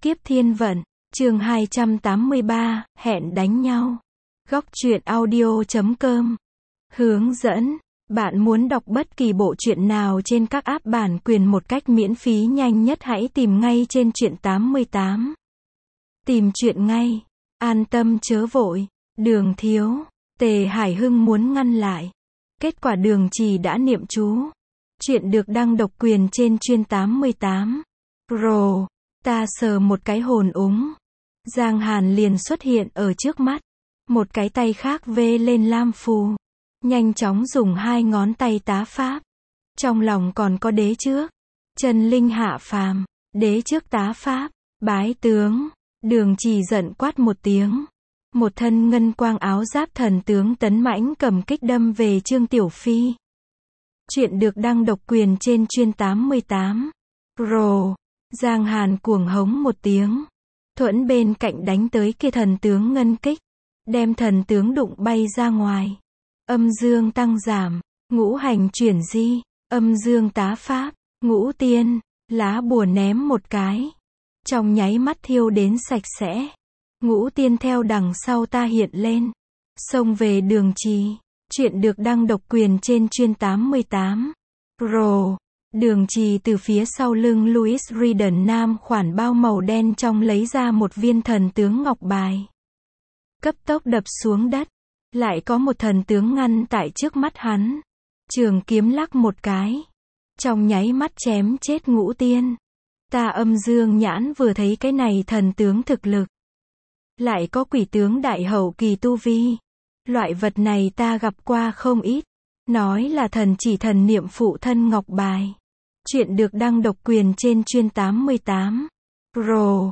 Kiếp thiên vận, chương 283, hẹn đánh nhau. Góc truyện audio.com. Hướng dẫn, bạn muốn đọc bất kỳ bộ truyện nào trên các app bản quyền một cách miễn phí nhanh nhất hãy tìm ngay trên truyện 88. Tìm truyện ngay, an tâm chớ vội, Đường thiếu, Tề Hải Hưng muốn ngăn lại. Kết quả Đường Trì đã niệm chú. Truyện được đăng độc quyền trên chuyên 88. Rồ, ta sờ một cái hồn úng. Giang Hàn liền xuất hiện ở trước mắt. Một cái tay khác vê lên lam phù. Nhanh chóng dùng hai ngón tay tá pháp. Trong lòng còn có đế trước. Chân linh hạ phàm. Đế trước tá pháp. Bái tướng. Đường Trì giận quát một tiếng. Một thân ngân quang áo giáp thần tướng tấn mãnh cầm kích đâm về Trương Tiểu Phi. Truyện được đăng độc quyền trên chuyên 88. Rồ. Giang Hàn cuồng hống một tiếng. Thuẫn bên cạnh đánh tới kia thần tướng ngân kích. Đem thần tướng đụng bay ra ngoài. Âm dương tăng giảm. Ngũ hành chuyển di. Âm dương tá pháp. Ngũ tiên. Lá bùa ném một cái. Trong nháy mắt thiêu đến sạch sẽ. Ngũ tiên theo đằng sau ta hiện lên. Xông về Đường Trì. Truyện được đăng độc quyền trên chuyên 88. Rồ. Đường Trì từ phía sau lưng Louis Riden Nam khoản bao màu đen trong lấy ra một viên thần tướng ngọc bài. Cấp tốc đập xuống đất. Lại có một thần tướng ngăn tại trước mắt hắn. Trường kiếm lắc một cái. Trong nháy mắt chém chết ngũ tiên. Ta âm dương nhãn vừa thấy cái này thần tướng thực lực. Lại có quỷ tướng đại hậu kỳ tu vi. Loại vật này ta gặp qua không ít. Nói là thần chỉ thần niệm phụ thân ngọc bài. Truyện được đăng độc quyền trên chuyên 88. Rồ.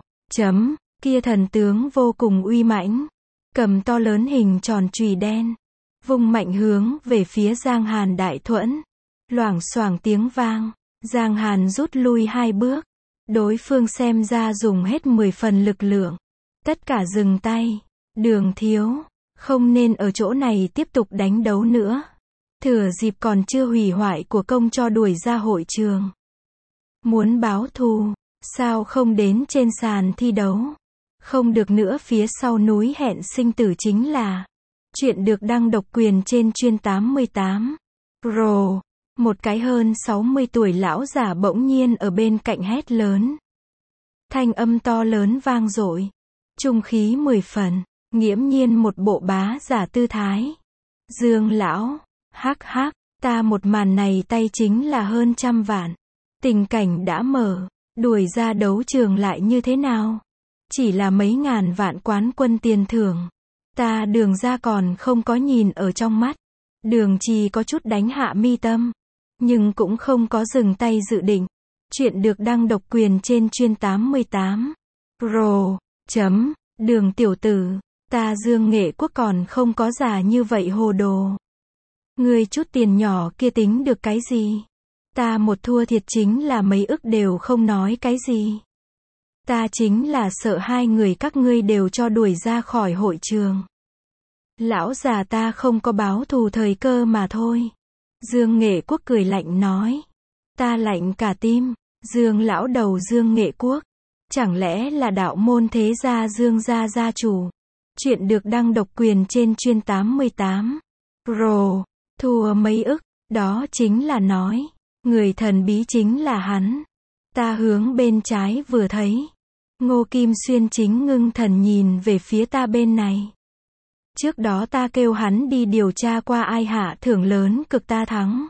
Kia thần tướng vô cùng uy mãnh. Cầm to lớn hình tròn chùy đen. Vung mạnh hướng về phía Giang Hàn đại thuẫn. Loảng xoảng tiếng vang. Giang Hàn rút lui 2 bước. Đối phương xem ra dùng hết 10 phần lực lượng. Tất cả dừng tay. Đường thiếu. Không nên ở chỗ này tiếp tục đánh đấu nữa. Thừa dịp còn chưa hủy hoại của công cho đuổi ra hội trường. Muốn báo thù, sao không đến trên sàn thi đấu? Không được nữa phía sau núi hẹn sinh tử chính là. Truyện được đăng độc quyền trên chuyên 88. Rồ. Một cái hơn 60 tuổi lão giả bỗng nhiên ở bên cạnh hét lớn. Thanh âm to lớn vang dội. Trung khí 10 phần. Nghiễm nhiên một bộ bá giả tư thái. Dương lão. Hắc hắc, ta một màn này tay chính là hơn 100 vạn. Tình cảnh đã mở, đuổi ra đấu trường lại như thế nào? Chỉ là mấy ngàn vạn quán quân tiền thưởng. Ta Đường ra còn không có nhìn ở trong mắt. Đường Trì có chút đánh hạ mi tâm. Nhưng cũng không có dừng tay dự định. Truyện được đăng độc quyền trên chuyên 88. Rồ. Đường tiểu tử, ta Dương Nghệ Quốc còn không có già như vậy hồ đồ. Ngươi chút tiền nhỏ kia tính được cái gì? Ta một thua thiệt chính là mấy ức đều không nói cái gì. Ta chính là sợ hai người các ngươi đều cho đuổi ra khỏi hội trường. Lão già ta không có báo thù thời cơ mà thôi. Dương Nghệ Quốc cười lạnh nói. Ta lạnh cả tim. Dương lão đầu Dương Nghệ Quốc. Chẳng lẽ là đạo môn thế gia Dương gia gia chủ? Truyện được đăng độc quyền trên chuyên 88. Rồ. Thua mấy ức, đó chính là nói. Người thần bí chính là hắn. Ta hướng bên trái vừa thấy. Ngô Kim Xuyên chính ngưng thần nhìn về phía ta bên này. Trước đó ta kêu hắn đi điều tra qua ai hạ thưởng lớn cực ta thắng.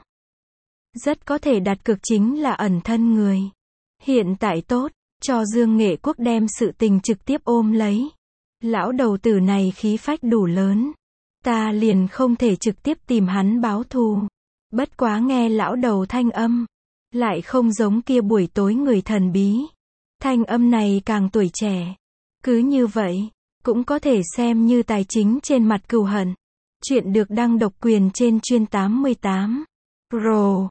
Rất có thể đặt cược chính là ẩn thân người. Hiện tại tốt, cho Dương Nghệ Quốc đem sự tình trực tiếp ôm lấy. Lão đầu tử này khí phách đủ lớn. Ta liền không thể trực tiếp tìm hắn báo thù. Bất quá nghe lão đầu thanh âm. Lại không giống kia buổi tối người thần bí. Thanh âm này càng tuổi trẻ. Cứ như vậy, cũng có thể xem như tài chính trên mặt cừu hận. Truyện được đăng độc quyền trên chuyên 88. Rồ.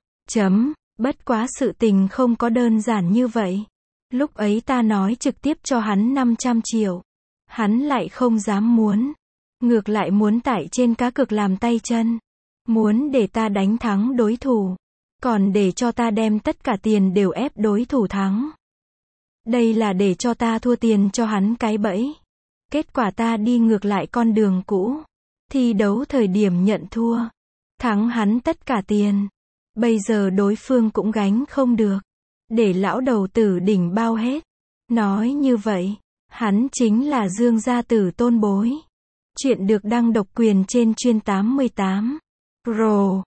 Bất quá sự tình không có đơn giản như vậy. Lúc ấy ta nói trực tiếp cho hắn 500 triệu. Hắn lại không dám muốn. Ngược lại muốn tại trên cá cược làm tay chân. Muốn để ta đánh thắng đối thủ. Còn để cho ta đem tất cả tiền đều ép đối thủ thắng. Đây là để cho ta thua tiền cho hắn cái bẫy. Kết quả ta đi ngược lại con đường cũ. Thi đấu thời điểm nhận thua. Thắng hắn tất cả tiền. Bây giờ đối phương cũng gánh không được. Để lão đầu tử đỉnh bao hết. Nói như vậy, hắn chính là Dương gia tử tôn bối. Chuyện được đăng độc quyền trên chuyên 88. Rồ.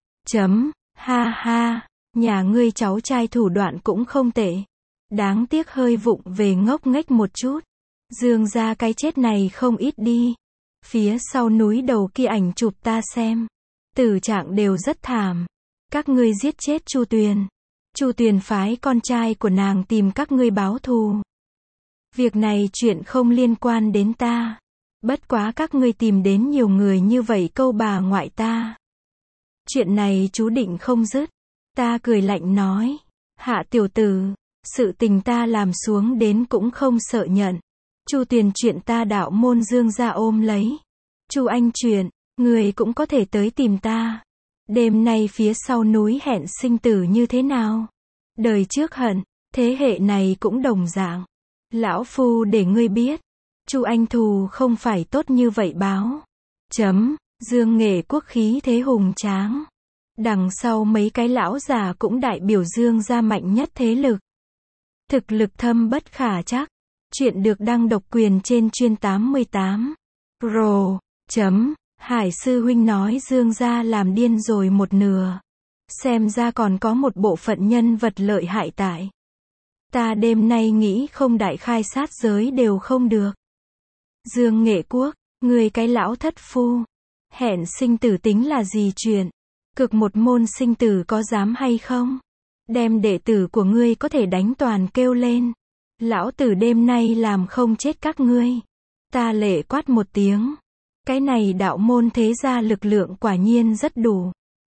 Ha ha. Nhà ngươi cháu trai thủ đoạn cũng không tệ. Đáng tiếc hơi vụng về ngốc nghếch một chút. Dương gia cái chết này không ít đi. Phía sau núi đầu kia ảnh chụp ta xem. Tử trạng đều rất thảm. Các ngươi giết chết Chu Tuyền. Chu Tuyền phái con trai của nàng tìm các ngươi báo thù. Việc này chuyện không liên quan đến ta. Bất quá các ngươi tìm đến nhiều người như vậy câu bà ngoại ta. Chuyện này chú định không dứt. Ta cười lạnh nói. Hạ tiểu tử, sự tình ta làm xuống đến cũng không sợ nhận. Chu Tuyền chuyện ta đạo môn Dương gia ôm lấy. Chu Anh chuyện, người cũng có thể tới tìm ta. Đêm nay phía sau núi hẹn sinh tử như thế nào? Đời trước hận, thế hệ này cũng đồng dạng. Lão phu để ngươi biết, Chu Anh thù không phải tốt như vậy báo. Dương Nghệ Quốc khí thế hùng tráng. Đằng sau mấy cái lão già cũng đại biểu Dương gia mạnh nhất thế lực. Thực lực thâm bất khả trắc. Chuyện được đăng độc quyền trên chuyên 88. Rồ. Hải sư huynh nói Dương gia làm điên rồi một nửa. Xem ra còn có một bộ phận nhân vật lợi hại tại. Ta đêm nay nghĩ không đại khai sát giới đều không được. Dương Nghệ Quốc, người cái lão thất phu. Hẹn sinh tử tính là gì chuyện? Cực một môn sinh tử có dám hay không? Đem đệ tử của ngươi có thể đánh toàn kêu lên. Lão tử đêm nay làm không chết các ngươi. Ta lệ quát một tiếng. Cái này đạo môn thế gia lực lượng quả nhiên rất đủ.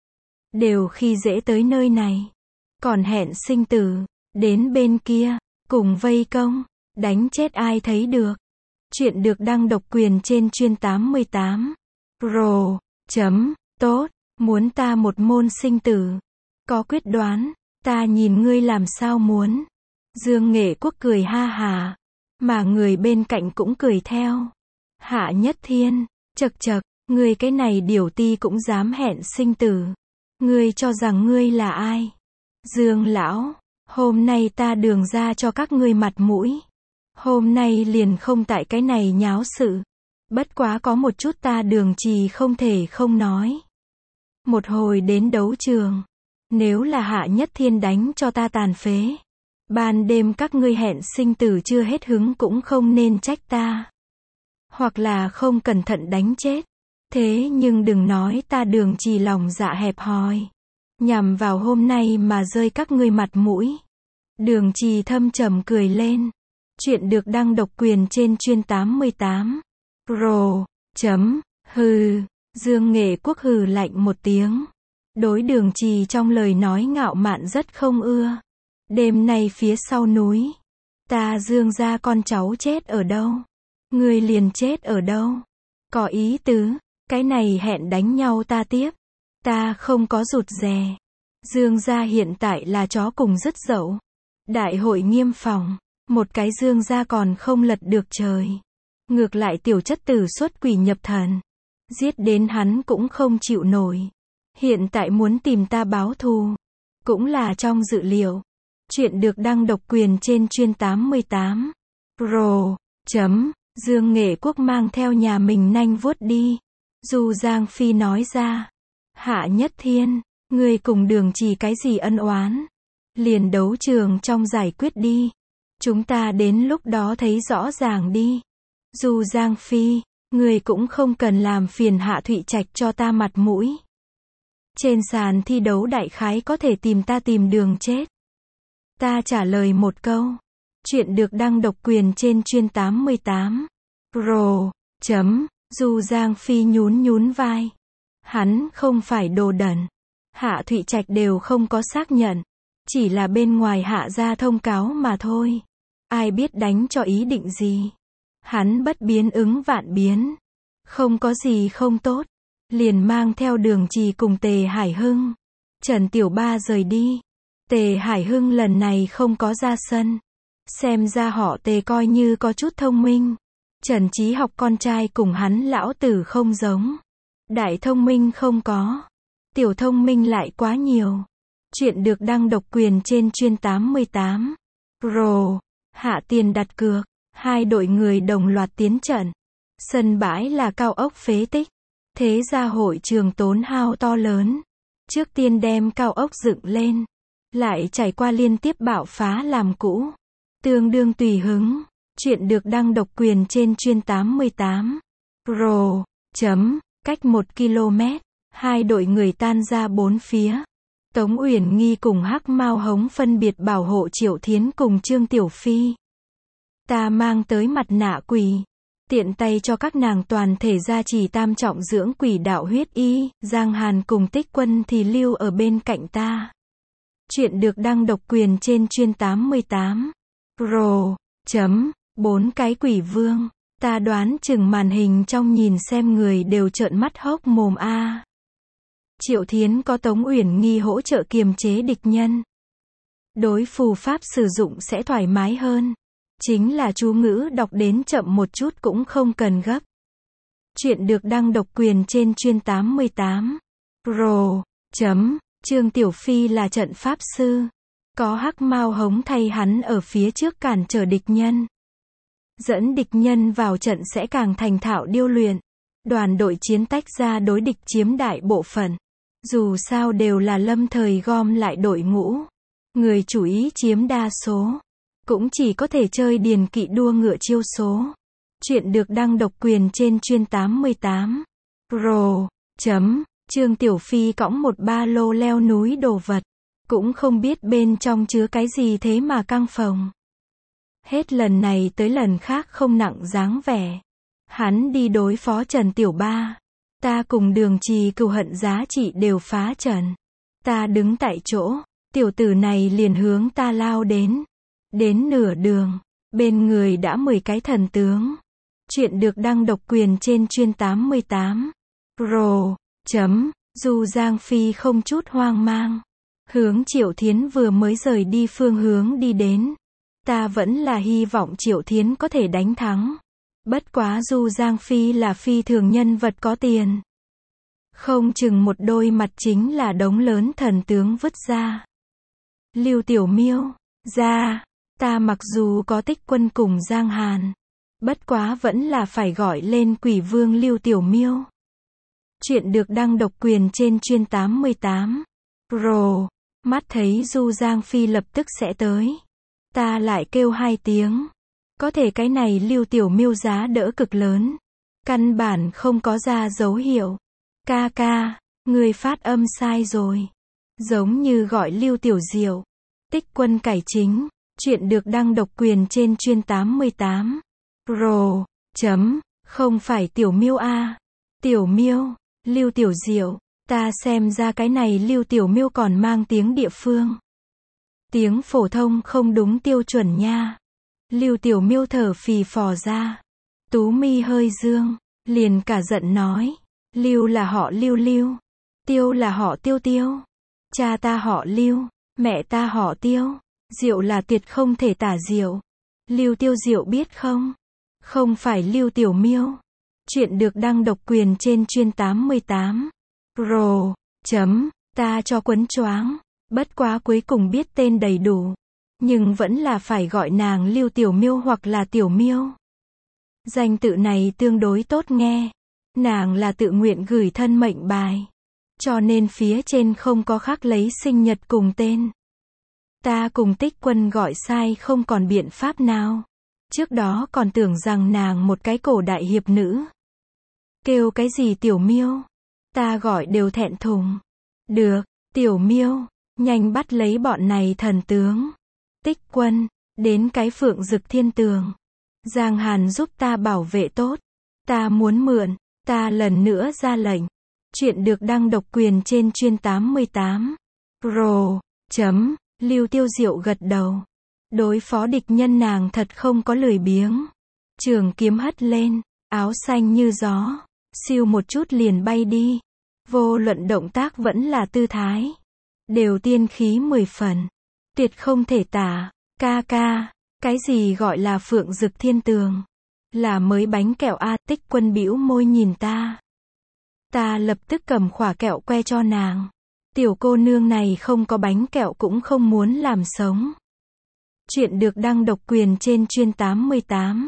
Đều khi dễ tới nơi này. Còn hẹn sinh tử, đến bên kia, cùng vây công, đánh chết ai thấy được. Chuyện được đăng độc quyền trên chuyên 88. Rồ. Tốt, muốn ta một môn sinh tử. Có quyết đoán, ta nhìn ngươi làm sao muốn. Dương Nghệ Quốc cười ha hà. Mà người bên cạnh cũng cười theo. Hạ Nhất Thiên. Chậc chậc, ngươi cái này điểu ti cũng dám hẹn sinh tử. Ngươi cho rằng ngươi là ai? Dương lão, hôm nay ta đường ra cho các ngươi mặt mũi. Hôm nay liền không tại cái này nháo sự. Bất quá có một chút ta Đường Trì không thể không nói. Một hồi đến đấu trường, nếu là Hạ Nhất Thiên đánh cho ta tàn phế, ban đêm các ngươi hẹn sinh tử chưa hết hứng cũng không nên trách ta. Hoặc là không cẩn thận đánh chết. Thế nhưng đừng nói ta Đường Trì lòng dạ hẹp hòi. Nhằm vào hôm nay mà rơi các ngươi mặt mũi. Đường Trì thâm trầm cười lên. Chuyện được đăng độc quyền trên chuyên 88. Rồ. Hừ. Dương Nghệ Quốc hừ lạnh một tiếng. Đối Đường Trì trong lời nói ngạo mạn rất không ưa. Đêm nay phía sau núi, ta Dương gia con cháu chết ở đâu? Ngươi liền chết ở đâu? Có ý tứ, cái này hẹn đánh nhau ta tiếp. Ta không có rụt rè. Dương gia hiện tại là chó cùng dứt dậu. Đại hội nghiêm phòng, một cái Dương gia còn không lật được trời. Ngược lại tiểu chất tử xuất quỷ nhập thần. Giết đến hắn cũng không chịu nổi. Hiện tại muốn tìm ta báo thù, cũng là trong dự liệu. Chuyện được đăng độc quyền trên chuyên 88. Rồ. Dương Nghệ Quốc mang theo nhà mình nanh vuốt đi. Du Giang Phi nói ra. Hạ Nhất Thiên, ngươi cùng Đường Trì cái gì ân oán? Liền đấu trường trong giải quyết đi. Chúng ta đến lúc đó thấy rõ ràng đi. Du Giang Phi, ngươi cũng không cần làm phiền Hạ Thụy Trạch cho ta mặt mũi. Trên sàn thi đấu đại khái có thể tìm ta tìm đường chết. Ta trả lời một câu. Chuyện được đăng độc quyền trên chuyên 88. Rồ. Du Giang Phi nhún vai. Hắn không phải đồ đần. Hạ Thụy Trạch đều không có xác nhận. Chỉ là bên ngoài hạ ra thông cáo mà thôi. Ai biết đánh cho ý định gì. Hắn bất biến ứng vạn biến. Không có gì không tốt. Liền mang theo Đường Trì cùng Tề Hải Hưng. Trần Tiểu Ba rời đi. Tề Hải Hưng lần này không có ra sân. Xem ra họ Tề coi như có chút thông minh. Trần Chí Học con trai cùng hắn lão tử không giống. Đại thông minh không có. Tiểu thông minh lại quá nhiều. Chuyện được đăng độc quyền trên chuyên 88. Pro. Hạ tiền đặt cược. Hai đội người đồng loạt tiến trận. Sân bãi là cao ốc phế tích. Thế ra hội trường tốn hao to lớn. Trước tiên đem cao ốc dựng lên. Lại trải qua liên tiếp bạo phá làm cũ. Tương đương tùy hứng. Chuyện được đăng độc quyền trên chuyên 88. Pro. Cách 1 km. Hai đội người tan ra bốn phía. Tống Uyển Nghi cùng Hắc Mao Hống phân biệt bảo hộ Triệu Thiến cùng Trương Tiểu Phi. Ta mang tới mặt nạ quỷ. Tiện tay cho các nàng toàn thể gia trì tam trọng dưỡng quỷ đạo huyết y. Giang Hàn cùng Tích Quân thì lưu ở bên cạnh ta. Chuyện được đăng độc quyền trên chuyên 88. Pro. 4 cái quỷ vương. Ta đoán chừng màn hình trong nhìn xem người đều trợn mắt hốc mồm a. Triệu Thiến có Tống Uyển Nghi hỗ trợ kiềm chế địch nhân. Đối phù pháp sử dụng sẽ thoải mái hơn. Chính là chú ngữ đọc đến chậm một chút cũng không cần gấp. Chuyện được đăng độc quyền trên chuyên 88. Pro. Trương Tiểu Phi là trận pháp sư. Có Hắc Mao Hống thay hắn ở phía trước cản trở địch nhân. Dẫn địch nhân vào trận sẽ càng thành thạo điêu luyện. Đoàn đội chiến tách ra đối địch chiếm đại bộ phận. Dù sao đều là lâm thời gom lại đội ngũ. Người chủ ý chiếm đa số. Cũng chỉ có thể chơi điền kỵ đua ngựa chiêu số. Chuyện được đăng độc quyền trên chuyên 88. Pro. Trương Tiểu Phi cõng một ba lô leo núi đồ vật. Cũng không biết bên trong chứa cái gì thế mà căng phồng. Hết lần này tới lần khác không nặng dáng vẻ. Hắn đi đối phó Trần Tiểu Ba. Ta cùng Đường Trì cừu hận giá trị đều phá trần. Ta đứng tại chỗ. Tiểu tử này liền hướng ta lao đến. Đến nửa đường. Bên người đã 10 cái thần tướng. Chuyện được đăng độc quyền trên chuyên 88. Pro. Du Giang Phi không chút hoang mang. Hướng Triệu Thiến vừa mới rời đi phương hướng đi đến. Ta vẫn là hy vọng Triệu Thiến có thể đánh thắng. Bất quá Du Giang Phi là phi thường nhân vật có tiền. Không chừng một đôi mặt chính là đống lớn thần tướng vứt ra. Lưu Tiểu Miêu. Ra. Ta mặc dù có Tích Quân cùng Giang Hàn. Bất quá vẫn là phải gọi lên quỷ vương Lưu Tiểu Miêu. Chuyện được đăng độc quyền trên chuyên 88. Pro. Mắt thấy Du Giang Phi lập tức sẽ tới. Ta lại kêu 2 tiếng. Có thể cái này Lưu Tiểu Miêu giá đỡ cực lớn. Căn bản không có ra dấu hiệu. Ca ca, người phát âm sai rồi. Giống như gọi Lưu Tiểu Diệu. Tích Quân cải chính. Chuyện được đăng độc quyền trên chuyên 88. Pro. Không phải Tiểu Miêu a. Tiểu Miêu. Lưu Tiểu Diệu. Ta xem ra cái này Lưu Tiểu Miêu còn mang tiếng địa phương. Tiếng phổ thông không đúng tiêu chuẩn nha. Lưu Tiểu Miêu thở phì phò ra. Tú mi hơi dương. Liền cả giận nói. Lưu là họ Lưu Lưu. Tiêu là họ Tiêu Tiêu. Cha ta họ Lưu. Mẹ ta họ Tiêu. Diệu là tuyệt không thể tả diệu. Lưu Tiêu Diệu biết không? Không phải Lưu Tiểu Miêu. Chuyện được đăng độc quyền trên chuyên 88. Pro. Ta cho quấn choáng. Bất quá cuối cùng biết tên đầy đủ. Nhưng vẫn là phải gọi nàng Lưu Tiểu Miêu hoặc là Tiểu Miêu. Danh tự này tương đối tốt nghe. Nàng là tự nguyện gửi thân mệnh bài. Cho nên phía trên không có khắc lấy sinh nhật cùng tên. Ta cùng Tích Quân gọi sai không còn biện pháp nào. Trước đó còn tưởng rằng nàng một cái cổ đại hiệp nữ. Kêu cái gì Tiểu Miêu? Ta gọi đều thẹn thùng. Được, Tiểu Miêu, nhanh bắt lấy bọn này thần tướng. Tích Quân, đến cái Phượng Dực Thiên Tường. Giang Hàn giúp ta bảo vệ tốt. Ta muốn mượn, ta lần nữa ra lệnh. Chuyện được đăng độc quyền trên chuyên 88. Pro. Lưu Tiêu Diệu gật đầu. Đối phó địch nhân nàng thật không có lười biếng. Trường kiếm hất lên, áo xanh như gió. Siêu một chút liền bay đi. Vô luận động tác vẫn là tư thái. Đều tiên khí 10 phần. Tuyệt không thể tả. Ca ca, Cái gì gọi là phượng dực thiên tường? Là mới bánh kẹo a, Tích Quân bĩu môi nhìn ta. Ta lập tức cầm khỏa kẹo que cho nàng. Tiểu cô nương này không có bánh kẹo cũng không muốn làm sống. Chuyện được đăng độc quyền trên chuyên 88.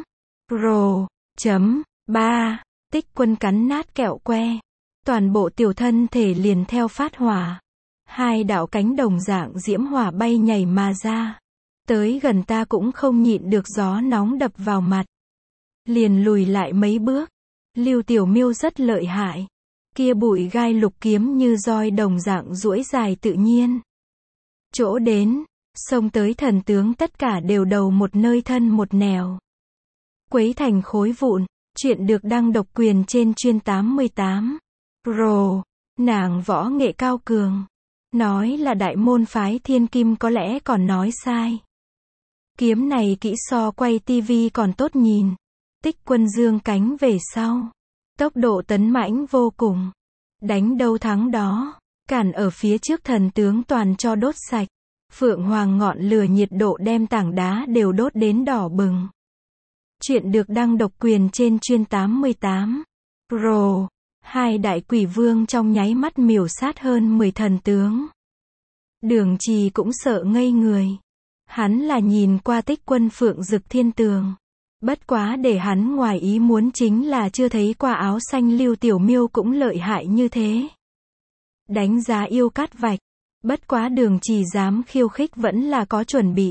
Pro.3. Tích Quân cắn nát kẹo que. Toàn bộ tiểu thân thể liền theo phát hỏa. Hai đạo cánh đồng dạng diễm hỏa bay nhảy mà ra. Tới gần ta cũng không nhịn được gió nóng đập vào mặt. Liền lùi lại mấy bước. Lưu Tiểu Miêu rất lợi hại. Kia bụi gai lục kiếm như roi đồng dạng duỗi dài tự nhiên. Chỗ đến, xông tới thần tướng tất cả đều đầu một nơi thân một nẻo. Quấy thành khối vụn. Chuyện được đăng độc quyền trên chuyên 88. Pro. Nàng võ nghệ cao cường. Nói là đại môn phái thiên kim có lẽ còn nói sai. Kiếm này kỹ so quay tivi còn tốt nhìn. Tích Quân dương cánh về sau. Tốc độ tấn mãnh vô cùng. Đánh đâu thắng đó. Cản ở phía trước thần tướng toàn cho đốt sạch. Phượng Hoàng ngọn lửa nhiệt độ đem tảng đá đều đốt đến đỏ bừng. Chuyện được đăng độc quyền trên chuyên 88. Pro. Hai đại quỷ vương trong nháy mắt miểu sát hơn 10 thần tướng. Đường Trì cũng sợ ngây người. Hắn là nhìn qua Tích Quân phượng dực thiên tường. Bất quá để hắn ngoài ý muốn chính là chưa thấy qua áo xanh Lưu Tiểu Miêu cũng lợi hại như thế. Đánh giá yêu cát vạch. Bất quá Đường Trì dám khiêu khích vẫn là có chuẩn bị.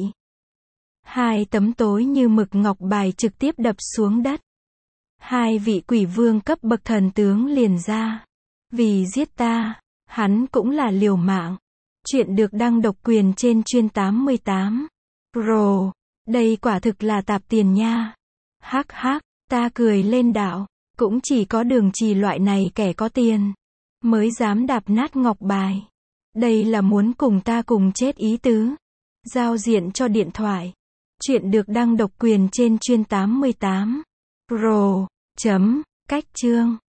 Hai tấm tối như mực ngọc bài trực tiếp đập xuống đất. Hai vị quỷ vương cấp bậc thần tướng liền ra. Vì giết ta, hắn cũng là liều mạng. Chuyện được đăng độc quyền trên chuyên 88. Pro. Đây quả thực là tạp tiền nha. Hắc hắc, ta cười lên đạo. Cũng chỉ có Đường Trì loại này kẻ có tiền mới dám đạp nát ngọc bài. Đây là muốn cùng ta cùng chết ý tứ. Giao diện cho điện thoại. Chuyện được đăng độc quyền trên chuyên 88. Pro. Cách chương.